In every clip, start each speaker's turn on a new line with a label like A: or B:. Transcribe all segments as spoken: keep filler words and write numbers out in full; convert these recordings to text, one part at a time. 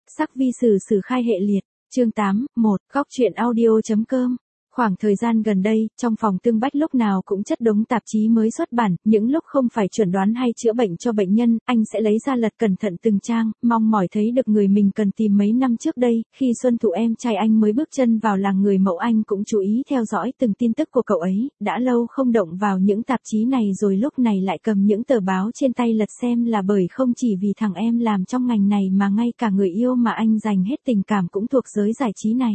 A: Sắc vi sử sử khai hệ liệt, chương tám, một, góc truyện audio chấm com. Khoảng thời gian gần đây, trong phòng Tương Bách lúc nào cũng chất đống tạp chí mới xuất bản, những lúc không phải chuẩn đoán hay chữa bệnh cho bệnh nhân, anh sẽ lấy ra lật cẩn thận từng trang, mong mỏi thấy được người mình cần tìm mấy năm trước đây, khi Xuân Thụ em trai anh mới bước chân vào làng người mẫu anh cũng chú ý theo dõi từng tin tức của cậu ấy, đã lâu không động vào những tạp chí này rồi lúc này lại cầm những tờ báo trên tay lật xem là bởi không chỉ vì thằng em làm trong ngành này mà ngay cả người yêu mà anh dành hết tình cảm cũng thuộc giới giải trí này.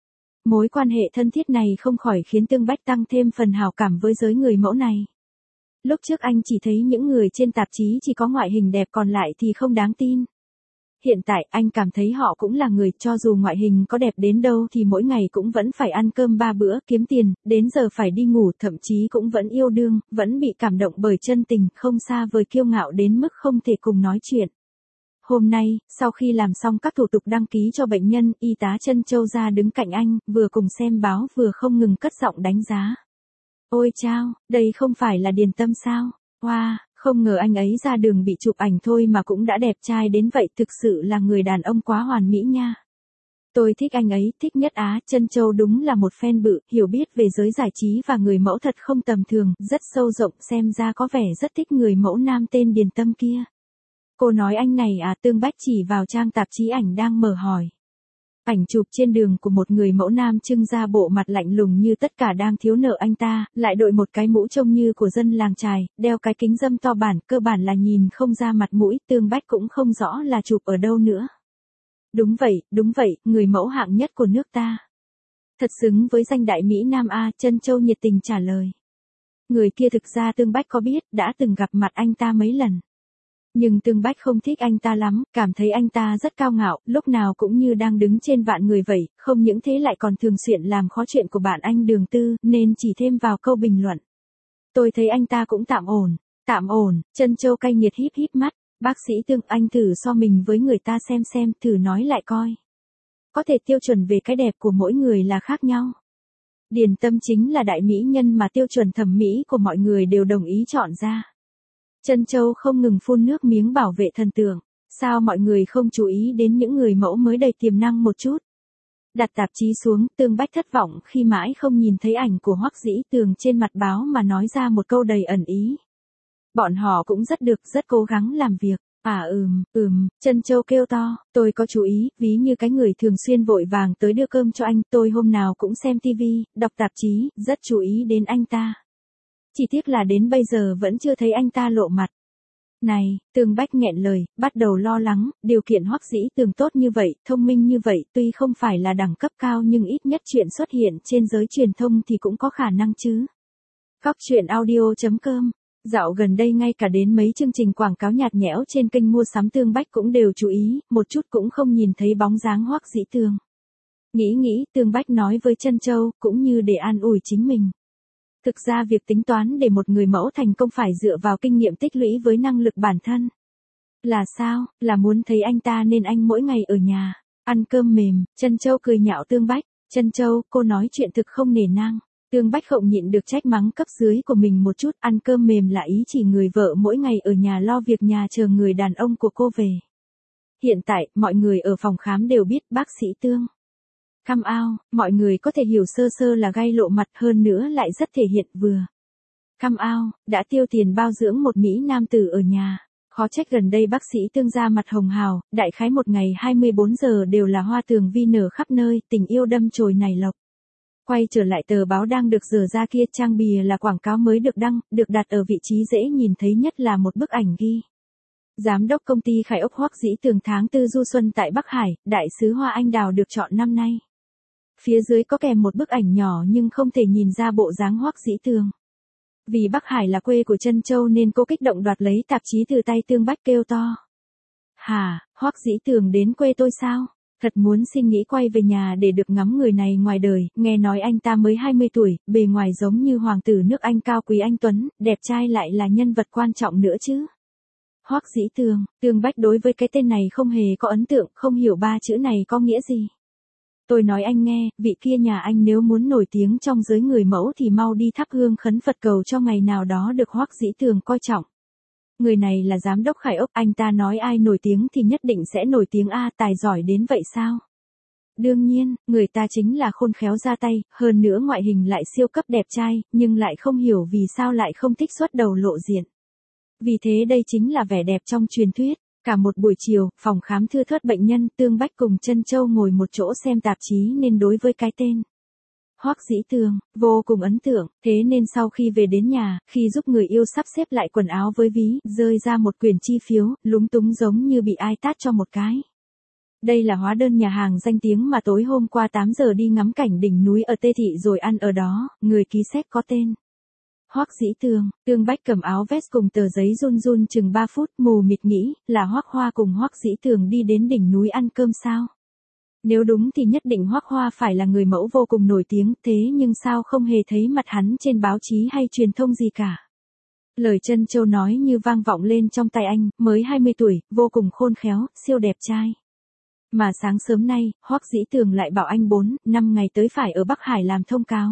A: Mối quan hệ thân thiết này không khỏi khiến Tương Bách tăng thêm phần hảo cảm với giới người mẫu này. Lúc trước anh chỉ thấy những người trên tạp chí chỉ có ngoại hình đẹp còn lại thì không đáng tin. Hiện tại anh cảm thấy họ cũng là người, cho dù ngoại hình có đẹp đến đâu thì mỗi ngày cũng vẫn phải ăn cơm ba bữa, kiếm tiền, đến giờ phải đi ngủ, thậm chí cũng vẫn yêu đương, vẫn bị cảm động bởi chân tình, không xa vời kiêu ngạo đến mức không thể cùng nói chuyện. Hôm nay, sau khi làm xong các thủ tục đăng ký cho bệnh nhân, y tá Trân Châu ra đứng cạnh anh, vừa cùng xem báo vừa không ngừng cất giọng đánh giá. Ôi chao, đây không phải là Điền Tâm sao? Wow, không ngờ anh ấy ra đường bị chụp ảnh thôi mà cũng đã đẹp trai đến vậy, thực sự là người đàn ông quá hoàn mỹ nha. Tôi thích anh ấy, thích nhất Á. Trân Châu đúng là một fan bự, hiểu biết về giới giải trí và người mẫu thật không tầm thường, rất sâu rộng, xem ra có vẻ rất thích người mẫu nam tên Điền Tâm kia. Cô nói anh này à? Tương Bách chỉ vào trang tạp chí ảnh đang mở hỏi. Ảnh chụp trên đường của một người mẫu nam trưng ra bộ mặt lạnh lùng như tất cả đang thiếu nợ anh ta, lại đội một cái mũ trông như của dân làng chài, đeo cái kính râm to bản, cơ bản là nhìn không ra mặt mũi, Tương Bách cũng không rõ là chụp ở đâu nữa. Đúng vậy, đúng vậy, người mẫu hạng nhất của nước ta. Thật xứng với danh đại Mỹ Nam A, Trân Châu nhiệt tình trả lời. Người kia thực ra Tương Bách có biết, đã từng gặp mặt anh ta mấy lần. Nhưng Tương Bách không thích anh ta lắm, cảm thấy anh ta rất cao ngạo, lúc nào cũng như đang đứng trên vạn người vậy, không những thế lại còn thường xuyên làm khó chuyện của bạn anh Đường Tư, nên chỉ thêm vào câu bình luận. Tôi thấy anh ta cũng tạm ổn, tạm ổn. Trân Châu cay nghiệt híp híp mắt, bác sĩ Tương, anh thử so mình với người ta xem xem, thử nói lại coi. Có thể tiêu chuẩn về cái đẹp của mỗi người là khác nhau. Điền Tâm chính là đại mỹ nhân mà tiêu chuẩn thẩm mỹ của mọi người đều đồng ý chọn ra. Trân Châu không ngừng phun nước miếng bảo vệ thần tượng, sao mọi người không chú ý đến những người mẫu mới đầy tiềm năng một chút. Đặt tạp chí xuống, Tương Bách thất vọng khi mãi không nhìn thấy ảnh của Hoắc Dĩ Tường trên mặt báo mà nói ra một câu đầy ẩn ý. Bọn họ cũng rất được, rất cố gắng làm việc. À ừm, ừm, Trân Châu kêu to, tôi có chú ý, ví như cái người thường xuyên vội vàng tới đưa cơm cho anh, tôi hôm nào cũng xem tivi, đọc tạp chí, rất chú ý đến anh ta. Chỉ tiếc là đến bây giờ vẫn chưa thấy anh ta lộ mặt. Này, Tương Bách nghẹn lời, bắt đầu lo lắng, điều kiện Hoắc Dĩ Tường tốt như vậy, thông minh như vậy, tuy không phải là đẳng cấp cao nhưng ít nhất chuyện xuất hiện trên giới truyền thông thì cũng có khả năng chứ. Góc truyện audio chấm com. Dạo gần đây ngay cả đến mấy chương trình quảng cáo nhạt nhẽo trên kênh mua sắm Tương Bách cũng đều chú ý, một chút cũng không nhìn thấy bóng dáng Hoắc Dĩ Tường. Nghĩ nghĩ, Tương Bách nói với Trân Châu, cũng như để an ủi chính mình. Thực ra việc tính toán để một người mẫu thành công phải dựa vào kinh nghiệm tích lũy với năng lực bản thân. Là sao? Là muốn thấy anh ta nên anh mỗi ngày ở nhà, ăn cơm mềm. Trân Châu cười nhạo Tương Bách. Trân Châu, cô nói chuyện thực không nể nang. Tương Bách không nhịn được trách mắng cấp dưới của mình một chút. Ăn cơm mềm là ý chỉ người vợ mỗi ngày ở nhà lo việc nhà chờ người đàn ông của cô về. Hiện tại, mọi người ở phòng khám đều biết bác sĩ Tương. Come out, mọi người có thể hiểu sơ sơ là gay lộ mặt, hơn nữa lại rất thể hiện vừa. Come out, đã tiêu tiền bao dưỡng một Mỹ nam tử ở nhà. Khó trách gần đây bác sĩ Tương ra mặt hồng hào, đại khái một ngày hai mươi bốn giờ đều là hoa tường vi nở khắp nơi, tình yêu đâm chồi nảy lộc. Quay trở lại tờ báo đang được dở ra kia, trang bìa là quảng cáo mới được đăng, được đặt ở vị trí dễ nhìn thấy nhất là một bức ảnh ghi. Giám đốc công ty Khải Ốc Hoắc Dĩ Tường tháng tư du xuân tại Bắc Hải, đại sứ hoa anh đào được chọn năm nay. Phía dưới có kèm một bức ảnh nhỏ nhưng không thể nhìn ra bộ dáng Hoắc Dĩ Tường. Vì Bắc Hải là quê của Trân Châu nên cô kích động đoạt lấy tạp chí từ tay Tương Bách kêu to. Hả, Hoắc Dĩ Tường đến quê tôi sao? Thật muốn xin nghĩ quay về nhà để được ngắm người này ngoài đời, nghe nói anh ta mới hai mươi tuổi, bề ngoài giống như hoàng tử nước Anh cao quý anh tuấn, đẹp trai lại là nhân vật quan trọng nữa chứ. Hoắc Dĩ Tường, Tương Bách đối với cái tên này không hề có ấn tượng, không hiểu ba chữ này có nghĩa gì. Tôi nói anh nghe, vị kia nhà anh nếu muốn nổi tiếng trong giới người mẫu thì mau đi thắp hương khấn Phật cầu cho ngày nào đó được Hoắc Dĩ Tường coi trọng. Người này là giám đốc Khải Ốc, anh ta nói ai nổi tiếng thì nhất định sẽ nổi tiếng a, tài giỏi đến vậy sao? Đương nhiên, người ta chính là khôn khéo ra tay, hơn nữa ngoại hình lại siêu cấp đẹp trai, nhưng lại không hiểu vì sao lại không thích xuất đầu lộ diện. Vì thế đây chính là vẻ đẹp trong truyền thuyết. Cả một buổi chiều, phòng khám thưa thớt bệnh nhân, Tương Bách cùng Trân Châu ngồi một chỗ xem tạp chí nên đối với cái tên Hoắc Dĩ Tường vô cùng ấn tượng, thế nên sau khi về đến nhà, khi giúp người yêu sắp xếp lại quần áo với ví, rơi ra một quyển chi phiếu, lúng túng giống như bị ai tát cho một cái. Đây là hóa đơn nhà hàng danh tiếng mà tối hôm qua tám giờ đi ngắm cảnh đỉnh núi ở Tê Thị rồi ăn ở đó, người ký séc có tên Hoắc Dĩ Tường. Tương Bách cầm áo vest cùng tờ giấy run run chừng ba phút, mù mịt nghĩ, là Hoắc Hoa cùng Hoắc Dĩ Tường đi đến đỉnh núi ăn cơm sao? Nếu đúng thì nhất định Hoắc Hoa phải là người mẫu vô cùng nổi tiếng, thế nhưng sao không hề thấy mặt hắn trên báo chí hay truyền thông gì cả. Lời Trân Châu nói như vang vọng lên trong tai anh, mới hai mươi tuổi, vô cùng khôn khéo, siêu đẹp trai. Mà sáng sớm nay, Hoắc Dĩ Tường lại bảo anh bốn, năm ngày tới phải ở Bắc Hải làm thông cáo.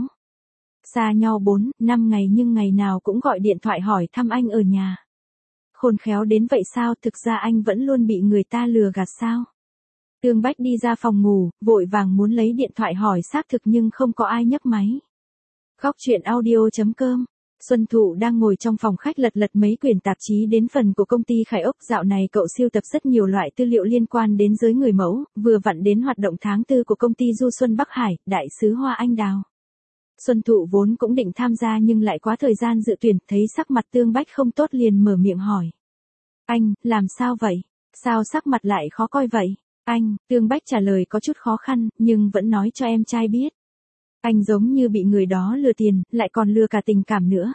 A: Xa nhau bốn, năm ngày nhưng ngày nào cũng gọi điện thoại hỏi thăm anh ở nhà. Khôn khéo đến vậy sao, thực ra anh vẫn luôn bị người ta lừa gạt sao? Tương Bách đi ra phòng ngủ, vội vàng muốn lấy điện thoại hỏi xác thực nhưng không có ai nhấc máy. Góc chuyện audio chấm com. Xuân Thụ đang ngồi trong phòng khách lật lật mấy quyển tạp chí đến phần của công ty Khải Ốc, dạo này cậu sưu tập rất nhiều loại tư liệu liên quan đến giới người mẫu, vừa vặn đến hoạt động tháng tư của công ty Du Xuân Bắc Hải, đại sứ Hoa Anh Đào. Xuân Thụ vốn cũng định tham gia nhưng lại quá thời gian dự tuyển, thấy sắc mặt Tương Bách không tốt liền mở miệng hỏi. Anh, làm sao vậy? Sao sắc mặt lại khó coi vậy? Anh, Tương Bách trả lời có chút khó khăn, nhưng vẫn nói cho em trai biết. Anh giống như bị người đó lừa tiền, lại còn lừa cả tình cảm nữa.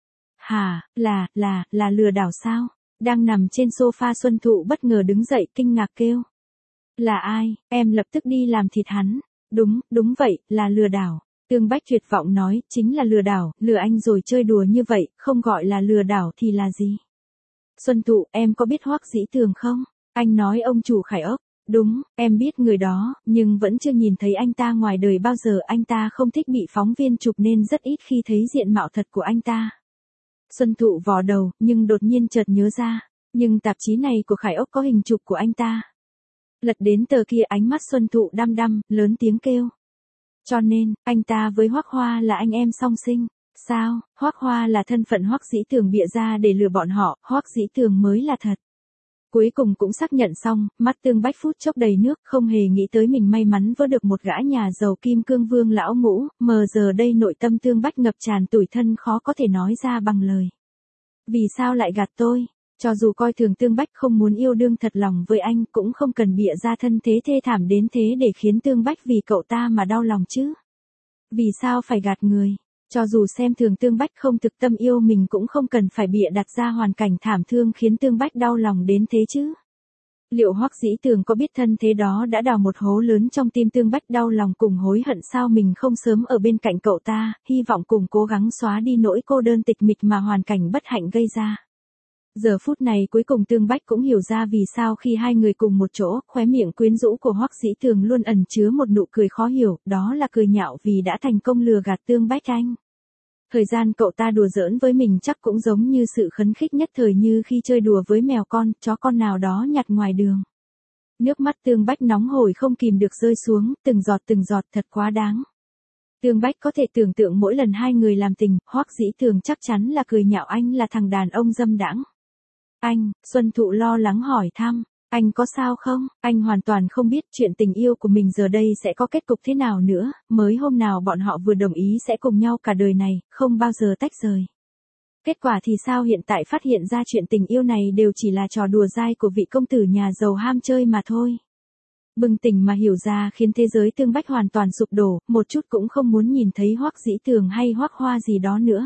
A: Hả, là, là, là lừa đảo sao? Đang nằm trên sofa Xuân Thụ bất ngờ đứng dậy kinh ngạc kêu. Là ai, em lập tức đi làm thịt hắn. Đúng, đúng vậy, là lừa đảo. Tương Bách tuyệt vọng nói, chính là lừa đảo, lừa anh rồi chơi đùa như vậy, không gọi là lừa đảo thì là gì? Xuân Thụ, em có biết Hoắc Dĩ Tường không? Anh nói ông chủ Khải Ốc. Đúng, em biết người đó, nhưng vẫn chưa nhìn thấy anh ta ngoài đời bao giờ, anh ta không thích bị phóng viên chụp nên rất ít khi thấy diện mạo thật của anh ta. Xuân Thụ vò đầu, nhưng đột nhiên chợt nhớ ra, nhưng tạp chí này của Khải Ốc có hình chụp của anh ta. Lật đến tờ kia ánh mắt Xuân Thụ đăm đăm, lớn tiếng kêu. Cho nên, anh ta với Hoắc Hoa là anh em song sinh. Sao, Hoắc Hoa là thân phận Hoắc Dĩ Tường bịa ra để lừa bọn họ, Hoắc Dĩ Tường mới là thật. Cuối cùng cũng xác nhận xong, mắt Tương Bách phút chốc đầy nước, không hề nghĩ tới mình may mắn vớ được một gã nhà giàu kim cương vương lão ngũ, mờ giờ đây nội tâm Tương Bách ngập tràn tủi thân khó có thể nói ra bằng lời. Vì sao lại gạt tôi? Cho dù coi thường Tương Bách không muốn yêu đương thật lòng với anh, cũng không cần bịa ra thân thế thê thảm đến thế để khiến Tương Bách vì cậu ta mà đau lòng chứ. Vì sao phải gạt người? Cho dù xem thường Tương Bách không thực tâm yêu mình cũng không cần phải bịa đặt ra hoàn cảnh thảm thương khiến Tương Bách đau lòng đến thế chứ. Liệu Hoắc Dĩ Tường có biết thân thế đó đã đào một hố lớn trong tim Tương Bách đau lòng cùng hối hận sao mình không sớm ở bên cạnh cậu ta, hy vọng cùng cố gắng xóa đi nỗi cô đơn tịch mịch mà hoàn cảnh bất hạnh gây ra. Giờ phút này cuối cùng Tương Bách cũng hiểu ra vì sao khi hai người cùng một chỗ, khóe miệng quyến rũ của Hoắc Dĩ Tường luôn ẩn chứa một nụ cười khó hiểu, đó là cười nhạo vì đã thành công lừa gạt Tương Bách anh. Thời gian cậu ta đùa giỡn với mình chắc cũng giống như sự khấn khích nhất thời như khi chơi đùa với mèo con, chó con nào đó nhặt ngoài đường. Nước mắt Tương Bách nóng hổi không kìm được rơi xuống, từng giọt từng giọt thật quá đáng. Tương Bách có thể tưởng tượng mỗi lần hai người làm tình, Hoắc Dĩ Tường chắc chắn là cười nhạo anh là thằng đàn ông dâm đãng. Anh, Xuân Thụ lo lắng hỏi thăm, anh có sao không? Anh hoàn toàn không biết chuyện tình yêu của mình giờ đây sẽ có kết cục thế nào nữa, mới hôm nào bọn họ vừa đồng ý sẽ cùng nhau cả đời này, không bao giờ tách rời. Kết quả thì sao hiện tại phát hiện ra chuyện tình yêu này đều chỉ là trò đùa dai của vị công tử nhà giàu ham chơi mà thôi. Bừng tỉnh mà hiểu ra khiến thế giới Tương Bách hoàn toàn sụp đổ, một chút cũng không muốn nhìn thấy Hoắc Dĩ Tường hay Hoắc Hoa gì đó nữa.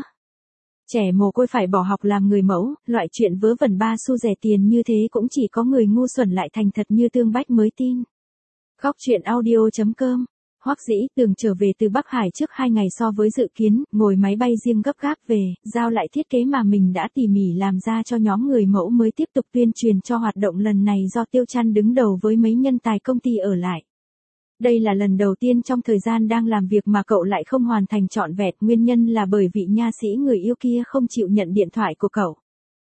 A: Trẻ mồ côi phải bỏ học làm người mẫu, loại chuyện vớ vẩn ba xu rẻ tiền như thế cũng chỉ có người ngu xuẩn lại thành thật như Tương Bách mới tin. Góc chuyện audio chấm com. Hoắc Dĩ Tường trở về từ Bắc Hải trước hai ngày so với dự kiến, ngồi máy bay riêng gấp gáp về, giao lại thiết kế mà mình đã tỉ mỉ làm ra cho nhóm người mẫu mới tiếp tục tuyên truyền cho hoạt động lần này do Tiêu Chăn đứng đầu với mấy nhân tài công ty ở lại. Đây là lần đầu tiên trong thời gian đang làm việc mà cậu lại không hoàn thành trọn vẹn, nguyên nhân là bởi vị nha sĩ người yêu kia không chịu nhận điện thoại của cậu.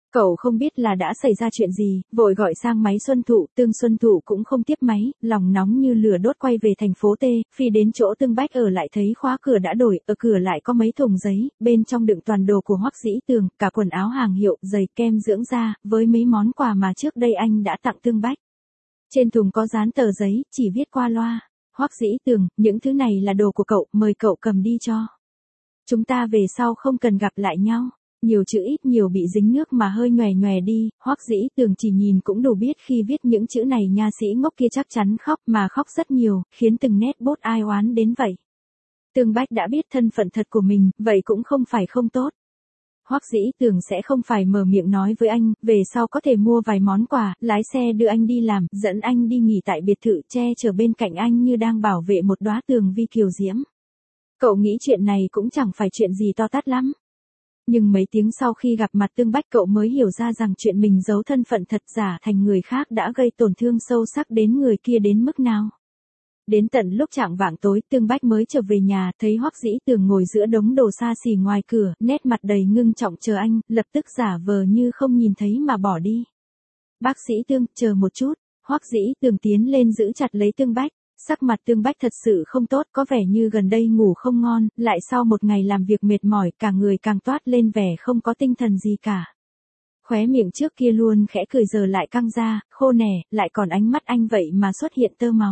A: Cậu không biết là đã xảy ra chuyện gì, vội gọi sang máy Xuân Thụ, Tương Xuân Thụ cũng không tiếp máy, lòng nóng như lửa đốt quay về thành phố T, phi đến chỗ Tương Bách ở lại thấy khóa cửa đã đổi, ở cửa lại có mấy thùng giấy, bên trong đựng toàn đồ của Hoắc Dĩ Tường, cả quần áo hàng hiệu, giày, kem dưỡng da, với mấy món quà mà trước đây anh đã tặng Tương Bách. Trên thùng có dán tờ giấy, chỉ viết qua loa. Hoắc Dĩ Tường, những thứ này là đồ của cậu, mời cậu cầm đi cho. Chúng ta về sau không cần gặp lại nhau. Nhiều chữ ít nhiều bị dính nước mà hơi nhòe nhòe đi, Hoắc Dĩ Tường chỉ nhìn cũng đủ biết khi viết những chữ này nha sĩ ngốc kia chắc chắn khóc mà khóc rất nhiều, khiến từng nét bút ai oán đến vậy. Tương Bách đã biết thân phận thật của mình, vậy cũng không phải không tốt. Hoắc Dĩ Tường sẽ không phải mở miệng nói với anh, về sau có thể mua vài món quà, lái xe đưa anh đi làm, dẫn anh đi nghỉ tại biệt thự, che chở bên cạnh anh như đang bảo vệ một đóa tường vi kiều diễm. Cậu nghĩ chuyện này cũng chẳng phải chuyện gì to tát lắm. Nhưng mấy tiếng sau khi gặp mặt Tương Bách cậu mới hiểu ra rằng chuyện mình giấu thân phận thật giả thành người khác đã gây tổn thương sâu sắc đến người kia đến mức nào. Đến tận lúc chạng vạng tối Tương Bách mới trở về nhà, thấy Hoắc Dĩ Tường ngồi giữa đống đồ xa xỉ ngoài cửa, nét mặt đầy ngưng trọng chờ anh, lập tức giả vờ như không nhìn thấy mà bỏ đi. Bác sĩ Tương, chờ một chút, Hoắc Dĩ Tường tiến lên giữ chặt lấy Tương Bách. Sắc mặt Tương Bách thật sự không tốt, có vẻ như gần đây ngủ không ngon, lại sau một ngày làm việc mệt mỏi, cả người càng toát lên vẻ không có tinh thần gì cả. Khóe miệng trước kia luôn khẽ cười giờ lại căng ra, khô nẻ, lại còn ánh mắt anh vậy mà xuất hiện tơ máu.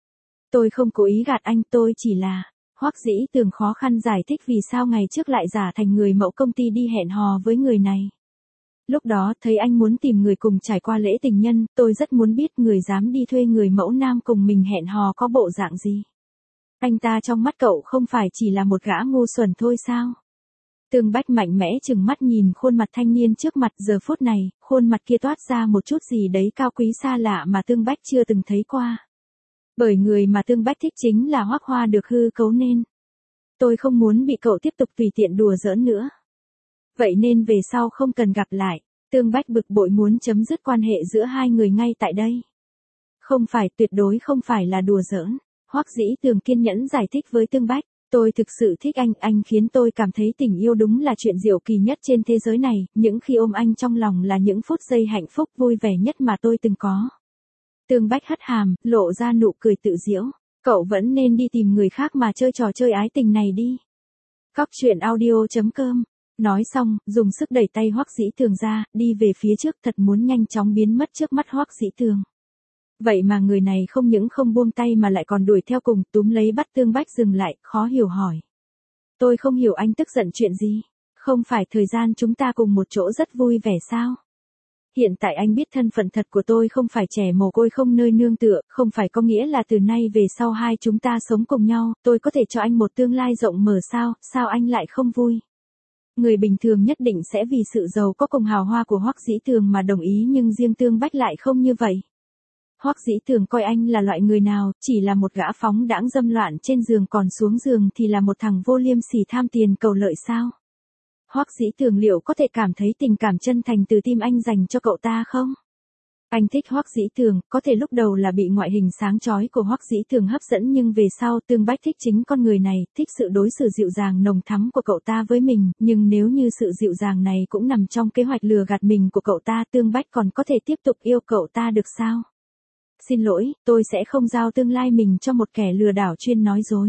A: Tôi không cố ý gạt anh, tôi chỉ là... Hoắc Dĩ Tường khó khăn giải thích vì sao ngày trước lại giả thành người mẫu công ty đi hẹn hò với người này. Lúc đó thấy anh muốn tìm người cùng trải qua lễ tình nhân, tôi rất muốn biết người dám đi thuê người mẫu nam cùng mình hẹn hò có bộ dạng gì. Anh ta trong mắt cậu không phải chỉ là một gã ngu xuẩn thôi sao? Tương Bách mạnh mẽ chừng mắt nhìn khuôn mặt thanh niên trước mặt, giờ phút này, khuôn mặt kia toát ra một chút gì đấy cao quý xa lạ mà Tương Bách chưa từng thấy qua. Bởi người mà Tương Bách thích chính là Hoắc Hoa được hư cấu nên. Tôi không muốn bị cậu tiếp tục tùy tiện đùa giỡn nữa. Vậy nên về sau không cần gặp lại. Tương Bách bực bội muốn chấm dứt quan hệ giữa hai người ngay tại đây. Không phải, tuyệt đối không phải là đùa giỡn. Hoắc Dĩ Tường kiên nhẫn giải thích với Tương Bách. Tôi thực sự thích anh, anh khiến tôi cảm thấy tình yêu đúng là chuyện diệu kỳ nhất trên thế giới này, những khi ôm anh trong lòng là những phút giây hạnh phúc vui vẻ nhất mà tôi từng có. Tương Bách hất hàm, lộ ra nụ cười tự giễu. Cậu vẫn nên đi tìm người khác mà chơi trò chơi ái tình này đi. Cóc truyện audio chấm com. Nói xong, dùng sức đẩy tay Hoắc Dĩ Tường ra, đi về phía trước thật muốn nhanh chóng biến mất trước mắt Hoắc Dĩ Tường. Vậy mà người này không những không buông tay mà lại còn đuổi theo cùng, túm lấy bắt Tương Bách dừng lại, khó hiểu hỏi. Tôi không hiểu anh tức giận chuyện gì, không phải thời gian chúng ta cùng một chỗ rất vui vẻ sao? Hiện tại anh biết thân phận thật của tôi không phải trẻ mồ côi không nơi nương tựa, không phải có nghĩa là từ nay về sau hai chúng ta sống cùng nhau, tôi có thể cho anh một tương lai rộng mở sao, sao anh lại không vui? Người bình thường nhất định sẽ vì sự giàu có cùng hào hoa của Hoắc Dĩ Tường mà đồng ý nhưng riêng Tương Bách lại không như vậy. Hoắc Dĩ Tường coi anh là loại người nào, chỉ là một gã phóng đãng dâm loạn trên giường còn xuống giường thì là một thằng vô liêm sỉ tham tiền cầu lợi sao? Hoắc Dĩ Tường liệu có thể cảm thấy tình cảm chân thành từ tim anh dành cho cậu ta không? Anh thích Hoắc Dĩ Tường, có thể lúc đầu là bị ngoại hình sáng chói của Hoắc Dĩ Tường hấp dẫn nhưng về sau Tương Bách thích chính con người này, thích sự đối xử dịu dàng nồng thắm của cậu ta với mình, nhưng nếu như sự dịu dàng này cũng nằm trong kế hoạch lừa gạt mình của cậu ta, Tương Bách còn có thể tiếp tục yêu cậu ta được sao? Xin lỗi, tôi sẽ không giao tương lai mình cho một kẻ lừa đảo chuyên nói dối.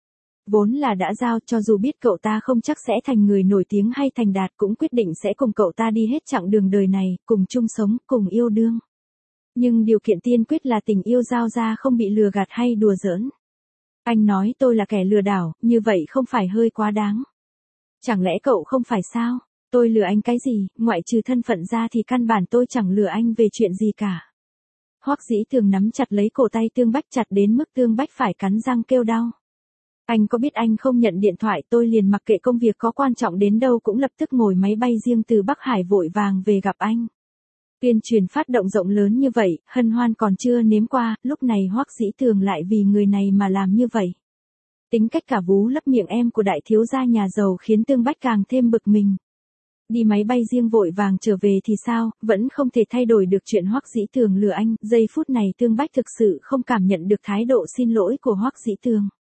A: Vốn là đã giao, cho dù biết cậu ta không chắc sẽ thành người nổi tiếng hay thành đạt cũng quyết định sẽ cùng cậu ta đi hết chặng đường đời này, cùng chung sống, cùng yêu đương. Nhưng điều kiện tiên quyết là tình yêu giao ra không bị lừa gạt hay đùa giỡn. Anh nói tôi là kẻ lừa đảo, như vậy không phải hơi quá đáng. Chẳng lẽ cậu không phải sao? Tôi lừa anh cái gì, ngoại trừ thân phận ra thì căn bản tôi chẳng lừa anh về chuyện gì cả. Hoắc Dĩ Tường nắm chặt lấy cổ tay Tương Bách chặt đến mức Tương Bách phải cắn răng kêu đau. Anh có biết anh không nhận điện thoại tôi liền mặc kệ công việc có quan trọng đến đâu cũng lập tức ngồi máy bay riêng từ Bắc Hải vội vàng về gặp anh. Tuyên truyền phát động rộng lớn như vậy, hân hoan còn chưa nếm qua, lúc này Hoắc Dĩ Tường lại vì người này mà làm như vậy. Tính cách cả vú lấp miệng em của đại thiếu gia nhà giàu khiến Tương Bách càng thêm bực mình. Đi máy bay riêng vội vàng trở về thì sao, vẫn không thể thay đổi được chuyện Hoắc Dĩ Tường lừa anh, giây phút này Tương Bách thực sự không cảm nhận được thái độ xin lỗi của Hoắc Dĩ Tường.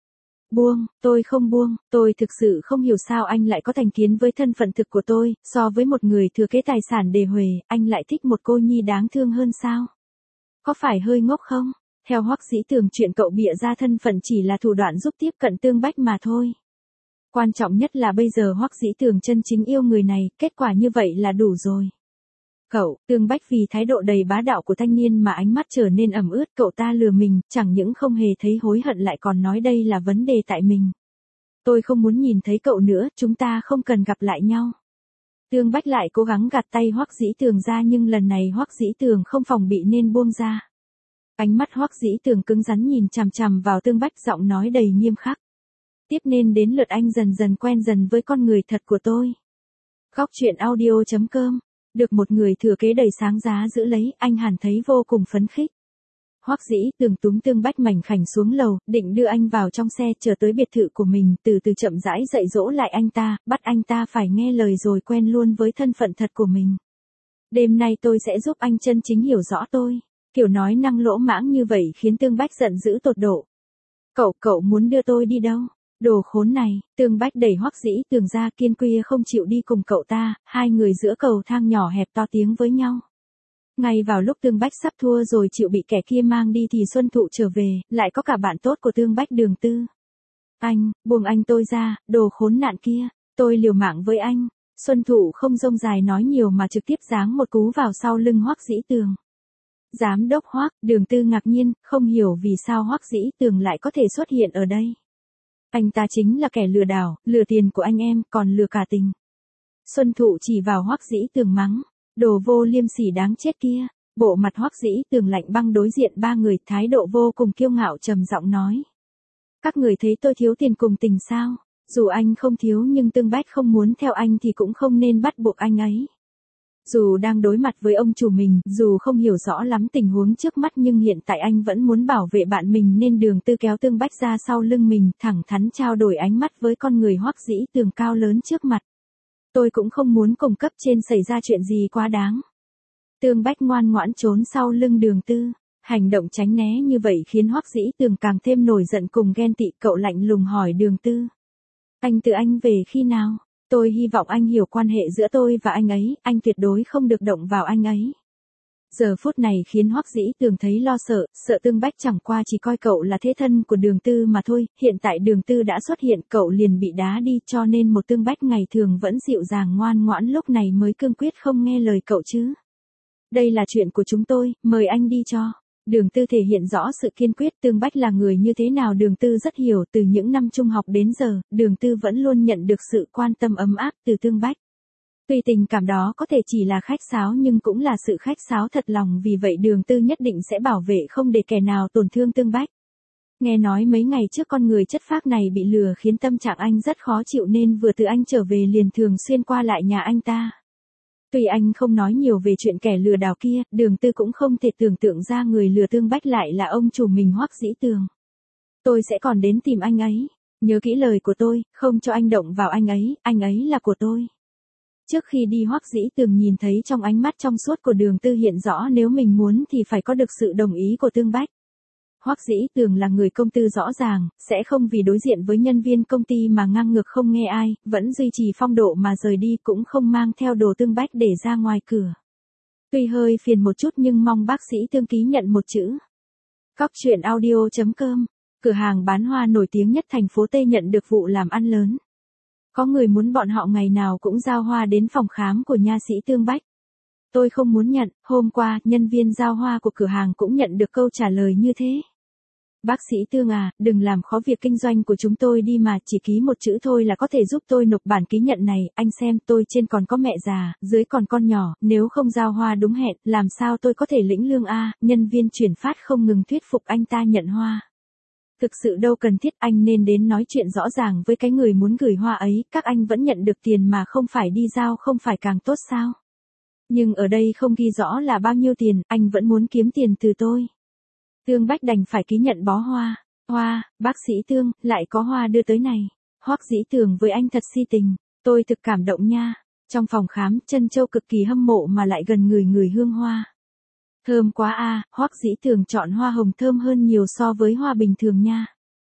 A: Buông, tôi không buông, tôi thực sự không hiểu sao anh lại có thành kiến với thân phận thực của tôi, so với một người thừa kế tài sản đề huề, anh lại thích một cô nhi đáng thương hơn sao? Có phải hơi ngốc không? Theo Hoắc Dĩ Tường, chuyện cậu bịa ra thân phận chỉ là thủ đoạn giúp tiếp cận Tương Bách mà thôi. Quan trọng nhất là bây giờ Hoắc Dĩ Tường chân chính yêu người này, kết quả như vậy là đủ rồi. Cậu, Tương Bách vì thái độ đầy bá đạo của thanh niên mà ánh mắt trở nên ẩm ướt, cậu ta lừa mình, chẳng những không hề thấy hối hận lại còn nói đây là vấn đề tại mình. Tôi không muốn nhìn thấy cậu nữa, chúng ta không cần gặp lại nhau. Tương Bách lại cố gắng gạt tay Hoắc Dĩ Tường ra nhưng lần này Hoắc Dĩ Tường không phòng bị nên buông ra. Ánh mắt Hoắc Dĩ Tường cứng rắn nhìn chằm chằm vào Tương Bách, giọng nói đầy nghiêm khắc. Tiếp nên đến lượt anh dần dần quen dần với con người thật của tôi. Góc truyện audio chấm com. Được một người thừa kế đầy sáng giá giữ lấy, anh hẳn thấy vô cùng phấn khích. Hoắc Dĩ Tường túm Tương Bách mảnh khảnh xuống lầu, định đưa anh vào trong xe chờ tới biệt thự của mình, từ từ chậm rãi dạy dỗ lại anh ta, bắt anh ta phải nghe lời rồi quen luôn với thân phận thật của mình. Đêm nay tôi sẽ giúp anh chân chính hiểu rõ tôi. Kiểu nói năng lỗ mãng như vậy khiến Tương Bách giận dữ tột độ. Cậu, cậu muốn đưa tôi đi đâu? Đồ khốn này, Tương Bách đẩy Hoắc Dĩ Tường ra, kiên quyết không chịu đi cùng cậu ta, hai người giữa cầu thang nhỏ hẹp to tiếng với nhau. Ngay vào lúc Tương Bách sắp thua rồi chịu bị kẻ kia mang đi thì Xuân Thụ trở về, lại có cả bạn tốt của Tương Bách, Đường Tư. Anh, buông anh tôi ra, đồ khốn nạn kia, tôi liều mạng với anh. Xuân Thụ không rông dài nói nhiều mà trực tiếp giáng một cú vào sau lưng Hoắc Dĩ Tường. Giám đốc Hoắc, Đường Tư ngạc nhiên, không hiểu vì sao Hoắc Dĩ Tường lại có thể xuất hiện ở đây. Anh ta chính là kẻ lừa đảo, lừa tiền của anh em, còn lừa cả tình. Xuân Thụ chỉ vào Hoắc Dĩ Tường mắng, đồ vô liêm sỉ đáng chết kia. Bộ mặt Hoắc Dĩ Tường lạnh băng đối diện ba người, thái độ vô cùng kiêu ngạo trầm giọng nói. Các người thấy tôi thiếu tiền cùng tình sao? Dù anh không thiếu nhưng Tương Bách không muốn theo anh thì cũng không nên bắt buộc anh ấy. Dù đang đối mặt với ông chủ mình, dù không hiểu rõ lắm tình huống trước mắt nhưng hiện tại anh vẫn muốn bảo vệ bạn mình nên Đường Tư kéo Tương Bách ra sau lưng mình, thẳng thắn trao đổi ánh mắt với con người Hoắc Dĩ Tường cao lớn trước mặt. Tôi cũng không muốn cùng cấp trên xảy ra chuyện gì quá đáng. Tương Bách ngoan ngoãn trốn sau lưng Đường Tư. Hành động tránh né như vậy khiến Hoắc Dĩ Tường càng thêm nổi giận cùng ghen tị, cậu lạnh lùng hỏi Đường Tư. Anh từ anh về khi nào? Tôi hy vọng anh hiểu quan hệ giữa tôi và anh ấy, anh tuyệt đối không được động vào anh ấy. Giờ phút này khiến Hoắc Dĩ Tường thấy lo sợ, sợ Tương Bách chẳng qua chỉ coi cậu là thế thân của Đường Tư mà thôi, hiện tại Đường Tư đã xuất hiện cậu liền bị đá đi cho nên một Tương Bách ngày thường vẫn dịu dàng ngoan ngoãn lúc này mới cương quyết không nghe lời cậu chứ. Đây là chuyện của chúng tôi, mời anh đi cho. Đường Tư thể hiện rõ sự kiên quyết, Tương Bách là người như thế nào Đường Tư rất hiểu, từ những năm trung học đến giờ, Đường Tư vẫn luôn nhận được sự quan tâm ấm áp từ Tương Bách. Tuy tình cảm đó có thể chỉ là khách sáo nhưng cũng là sự khách sáo thật lòng, vì vậy Đường Tư nhất định sẽ bảo vệ không để kẻ nào tổn thương Tương Bách. Nghe nói mấy ngày trước con người chất phác này bị lừa khiến tâm trạng anh rất khó chịu nên vừa từ anh trở về liền thường xuyên qua lại nhà anh ta. Tuy anh không nói nhiều về chuyện kẻ lừa đảo kia, Đường Tư cũng không thể tưởng tượng ra người lừa Tương Bách lại là ông chủ mình Hoắc Dĩ Tường. Tôi sẽ còn đến tìm anh ấy. Nhớ kỹ lời của tôi, không cho anh động vào anh ấy, anh ấy là của tôi. Trước khi đi Hoắc Dĩ Tường nhìn thấy trong ánh mắt trong suốt của Đường Tư hiện rõ nếu mình muốn thì phải có được sự đồng ý của Tương Bách. Hoắc Dĩ Tường là người công tư rõ ràng, sẽ không vì đối diện với nhân viên công ty mà ngang ngược không nghe ai, vẫn duy trì phong độ mà rời đi, cũng không mang theo đồ Tương Bách để ra ngoài cửa. Tuy hơi phiền một chút nhưng mong bác sĩ Tương ký nhận một chữ. Góc truyện audio chấm com, cửa hàng bán hoa nổi tiếng nhất thành phố Tây nhận được vụ làm ăn lớn. Có người muốn bọn họ ngày nào cũng giao hoa đến phòng khám của nha sĩ Tương Bách. Tôi không muốn nhận, hôm qua, nhân viên giao hoa của cửa hàng cũng nhận được câu trả lời như thế. Bác sĩ Tương à, đừng làm khó việc kinh doanh của chúng tôi đi mà, chỉ ký một chữ thôi là có thể giúp tôi nộp bản ký nhận này, anh xem tôi trên còn có mẹ già, dưới còn con nhỏ, nếu không giao hoa đúng hẹn, làm sao tôi có thể lĩnh lương a? Nhân viên chuyển phát không ngừng thuyết phục anh ta nhận hoa. Thực sự đâu cần thiết, anh nên đến nói chuyện rõ ràng với cái người muốn gửi hoa ấy, các anh vẫn nhận được tiền mà không phải đi giao không phải càng tốt sao? Nhưng ở đây không ghi rõ là bao nhiêu tiền, anh vẫn muốn kiếm tiền từ tôi. Tương Bách đành phải ký nhận bó hoa. Hoa, bác sĩ Tương, lại có hoa đưa tới này. Hoắc Dĩ Tường với anh thật si tình, tôi thực cảm động nha. Trong phòng khám, Trân Châu cực kỳ hâm mộ mà lại gần người người hương hoa. Thơm quá a, à, Hoắc Dĩ Tường chọn hoa hồng thơm hơn nhiều so với hoa bình thường nha.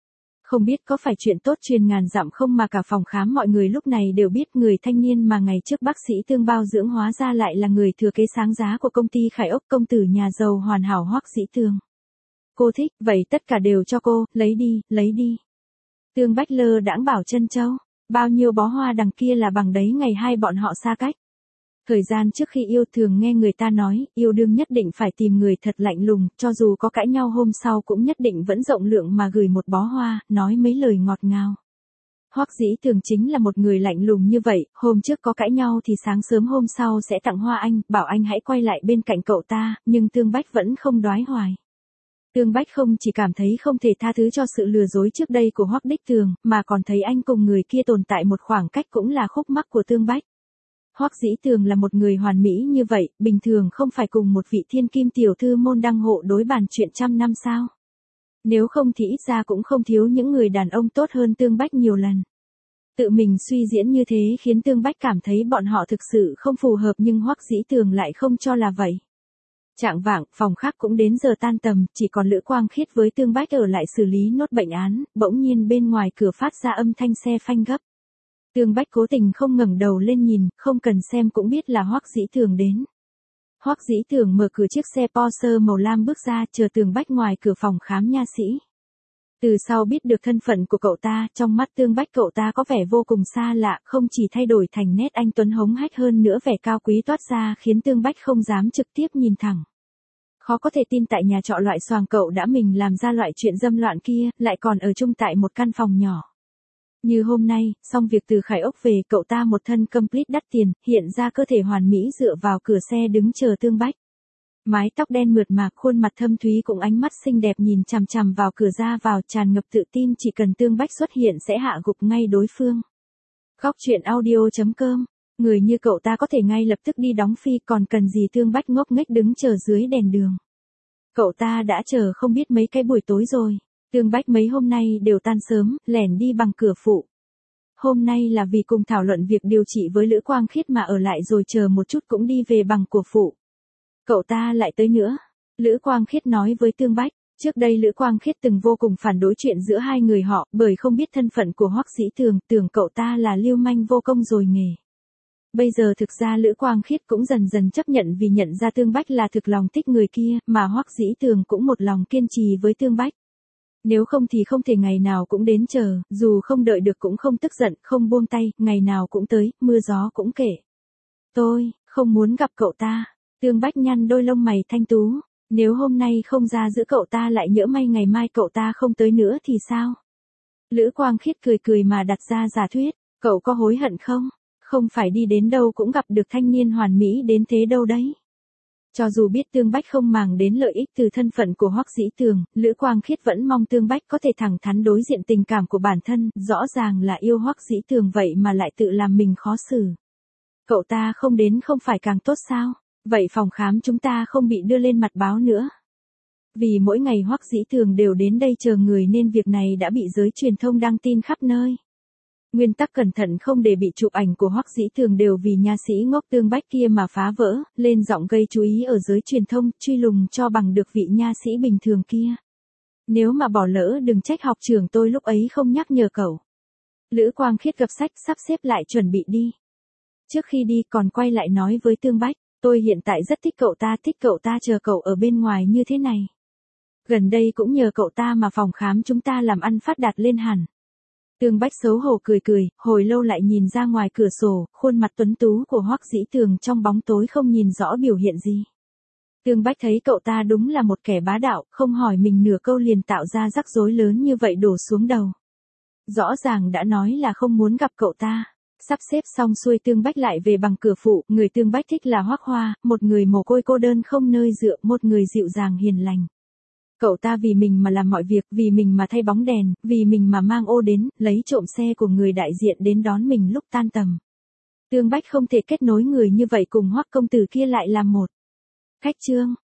A: Không biết có phải chuyện tốt truyền ngàn dặm không mà cả phòng khám mọi người lúc này đều biết người thanh niên mà ngày trước bác sĩ Tương bao dưỡng hóa ra lại là người thừa kế sáng giá của công ty Khải Ốc, công tử nhà giàu hoàn hảo Hoắc Dĩ Tường. Cô thích, vậy tất cả đều cho cô, lấy đi, lấy đi. Tương Bách lơ đãng bảo Trân Châu, bao nhiêu bó hoa đằng kia là bằng đấy ngày hai bọn họ xa cách. Thời gian trước khi yêu thường nghe người ta nói, yêu đương nhất định phải tìm người thật lạnh lùng, cho dù có cãi nhau hôm sau cũng nhất định vẫn rộng lượng mà gửi một bó hoa, nói mấy lời ngọt ngào. Hoắc Dĩ Tường chính là một người lạnh lùng như vậy, hôm trước có cãi nhau thì sáng sớm hôm sau sẽ tặng hoa anh, bảo anh hãy quay lại bên cạnh cậu ta, nhưng Tương Bách vẫn không đoái hoài. Tương Bách không chỉ cảm thấy không thể tha thứ cho sự lừa dối trước đây của Hoắc Đích Tường, mà còn thấy anh cùng người kia tồn tại một khoảng cách cũng là khúc mắc của Tương Bách. Hoắc Dĩ Tường là một người hoàn mỹ như vậy, bình thường không phải cùng một vị thiên kim tiểu thư môn đăng hộ đối bàn chuyện trăm năm sao? Nếu không thì ít ra cũng không thiếu những người đàn ông tốt hơn Tương Bách nhiều lần. Tự mình suy diễn như thế khiến Tương Bách cảm thấy bọn họ thực sự không phù hợp, nhưng Hoắc Dĩ Tường lại không cho là vậy. Chạng vạng, phòng khác cũng đến giờ tan tầm, chỉ còn Lữ Quang Khiết với Tương Bách ở lại xử lý nốt bệnh án, bỗng nhiên bên ngoài cửa phát ra âm thanh xe phanh gấp. Tương Bách cố tình không ngẩng đầu lên nhìn, không cần xem cũng biết là Hoắc Dĩ Tường đến. Hoắc Dĩ Tường mở cửa chiếc xe Porsche màu lam bước ra, chờ Tương Bách ngoài cửa phòng khám nha sĩ. Từ sau biết được thân phận của cậu ta, trong mắt Tương Bách cậu ta có vẻ vô cùng xa lạ, không chỉ thay đổi thành nét anh tuấn hống hách hơn nữa vẻ cao quý toát ra khiến Tương Bách không dám trực tiếp nhìn thẳng. Khó có thể tin tại nhà trọ loại xoàng cậu đã mình làm ra loại chuyện dâm loạn kia, lại còn ở chung tại một căn phòng nhỏ. Như hôm nay, xong việc từ Khải Ốc về, cậu ta một thân complete đắt tiền, hiện ra cơ thể hoàn mỹ dựa vào cửa xe đứng chờ Tương Bách. Mái tóc đen mượt mà, khuôn mặt thâm thúy cùng ánh mắt xinh đẹp nhìn chằm chằm vào cửa ra vào, tràn ngập tự tin chỉ cần Tương Bách xuất hiện sẽ hạ gục ngay đối phương. Góc truyện audio chấm com, người như cậu ta có thể ngay lập tức đi đóng phi, còn cần gì Tương Bách ngốc nghếch đứng chờ dưới đèn đường. Cậu ta đã chờ không biết mấy cái buổi tối rồi. Tương Bách mấy hôm nay đều tan sớm, lẻn đi bằng cửa phụ. Hôm nay là vì cùng thảo luận việc điều trị với Lữ Quang Khiết mà ở lại rồi chờ một chút cũng đi về bằng của phụ. Cậu ta lại tới nữa. Lữ Quang Khiết nói với Tương Bách, trước đây Lữ Quang Khiết từng vô cùng phản đối chuyện giữa hai người họ, bởi không biết thân phận của Hoắc Dĩ Tường, tưởng cậu ta là lưu manh vô công rồi nghề. Bây giờ thực ra Lữ Quang Khiết cũng dần dần chấp nhận vì nhận ra Tương Bách là thực lòng thích người kia, mà Hoắc Dĩ Tường cũng một lòng kiên trì với Tương Bách. Nếu không thì không thể ngày nào cũng đến chờ, dù không đợi được cũng không tức giận, không buông tay, ngày nào cũng tới, mưa gió cũng kể. Tôi, không muốn gặp cậu ta. Tương Bách nhăn đôi lông mày thanh tú. Nếu hôm nay không ra giữ cậu ta lại nhỡ may ngày mai cậu ta không tới nữa thì sao? Lữ Quang Khiết cười cười mà đặt ra giả thuyết. Cậu có hối hận không? Không phải đi đến đâu cũng gặp được thanh niên hoàn mỹ đến thế đâu đấy. Cho dù biết Tương Bách không màng đến lợi ích từ thân phận của Hoắc Dĩ Tường, Lữ Quang Khiết vẫn mong Tương Bách có thể thẳng thắn đối diện tình cảm của bản thân, rõ ràng là yêu Hoắc Dĩ Tường vậy mà lại tự làm mình khó xử. Cậu ta không đến không phải càng tốt sao? Vậy phòng khám chúng ta không bị đưa lên mặt báo nữa. Vì mỗi ngày Hoắc Dĩ Tường đều đến đây chờ người nên việc này đã bị giới truyền thông đăng tin khắp nơi. Nguyên tắc cẩn thận không để bị chụp ảnh của Hoắc Dĩ Tường đều vì nha sĩ ngốc Tương Bách kia mà phá vỡ, lên giọng gây chú ý ở giới truyền thông, truy lùng cho bằng được vị nha sĩ bình thường kia. Nếu mà bỏ lỡ đừng trách học trưởng tôi lúc ấy không nhắc nhở cậu. Lữ Quang Khiết gập sách sắp xếp lại chuẩn bị đi. Trước khi đi còn quay lại nói với Tương Bách, tôi hiện tại rất thích cậu ta, thích cậu ta chờ cậu ở bên ngoài như thế này. Gần đây cũng nhờ cậu ta mà phòng khám chúng ta làm ăn phát đạt lên hẳn. Tương Bách xấu hổ cười cười, hồi lâu lại nhìn ra ngoài cửa sổ, khuôn mặt tuấn tú của Hoắc Dĩ Tường trong bóng tối không nhìn rõ biểu hiện gì. Tương Bách thấy cậu ta đúng là một kẻ bá đạo, không hỏi mình nửa câu liền tạo ra rắc rối lớn như vậy đổ xuống đầu. Rõ ràng đã nói là không muốn gặp cậu ta. Sắp xếp xong xuôi Tương Bách lại về bằng cửa phụ, người Tương Bách thích là Hoắc Hoa, một người mồ côi cô đơn không nơi dựa, một người dịu dàng hiền lành. Cậu ta vì mình mà làm mọi việc, vì mình mà thay bóng đèn, vì mình mà mang ô đến, lấy trộm xe của người đại diện đến đón mình lúc tan tầm. Tương Bách không thể kết nối người như vậy cùng Hoắc công tử kia lại làm một. Khách trương,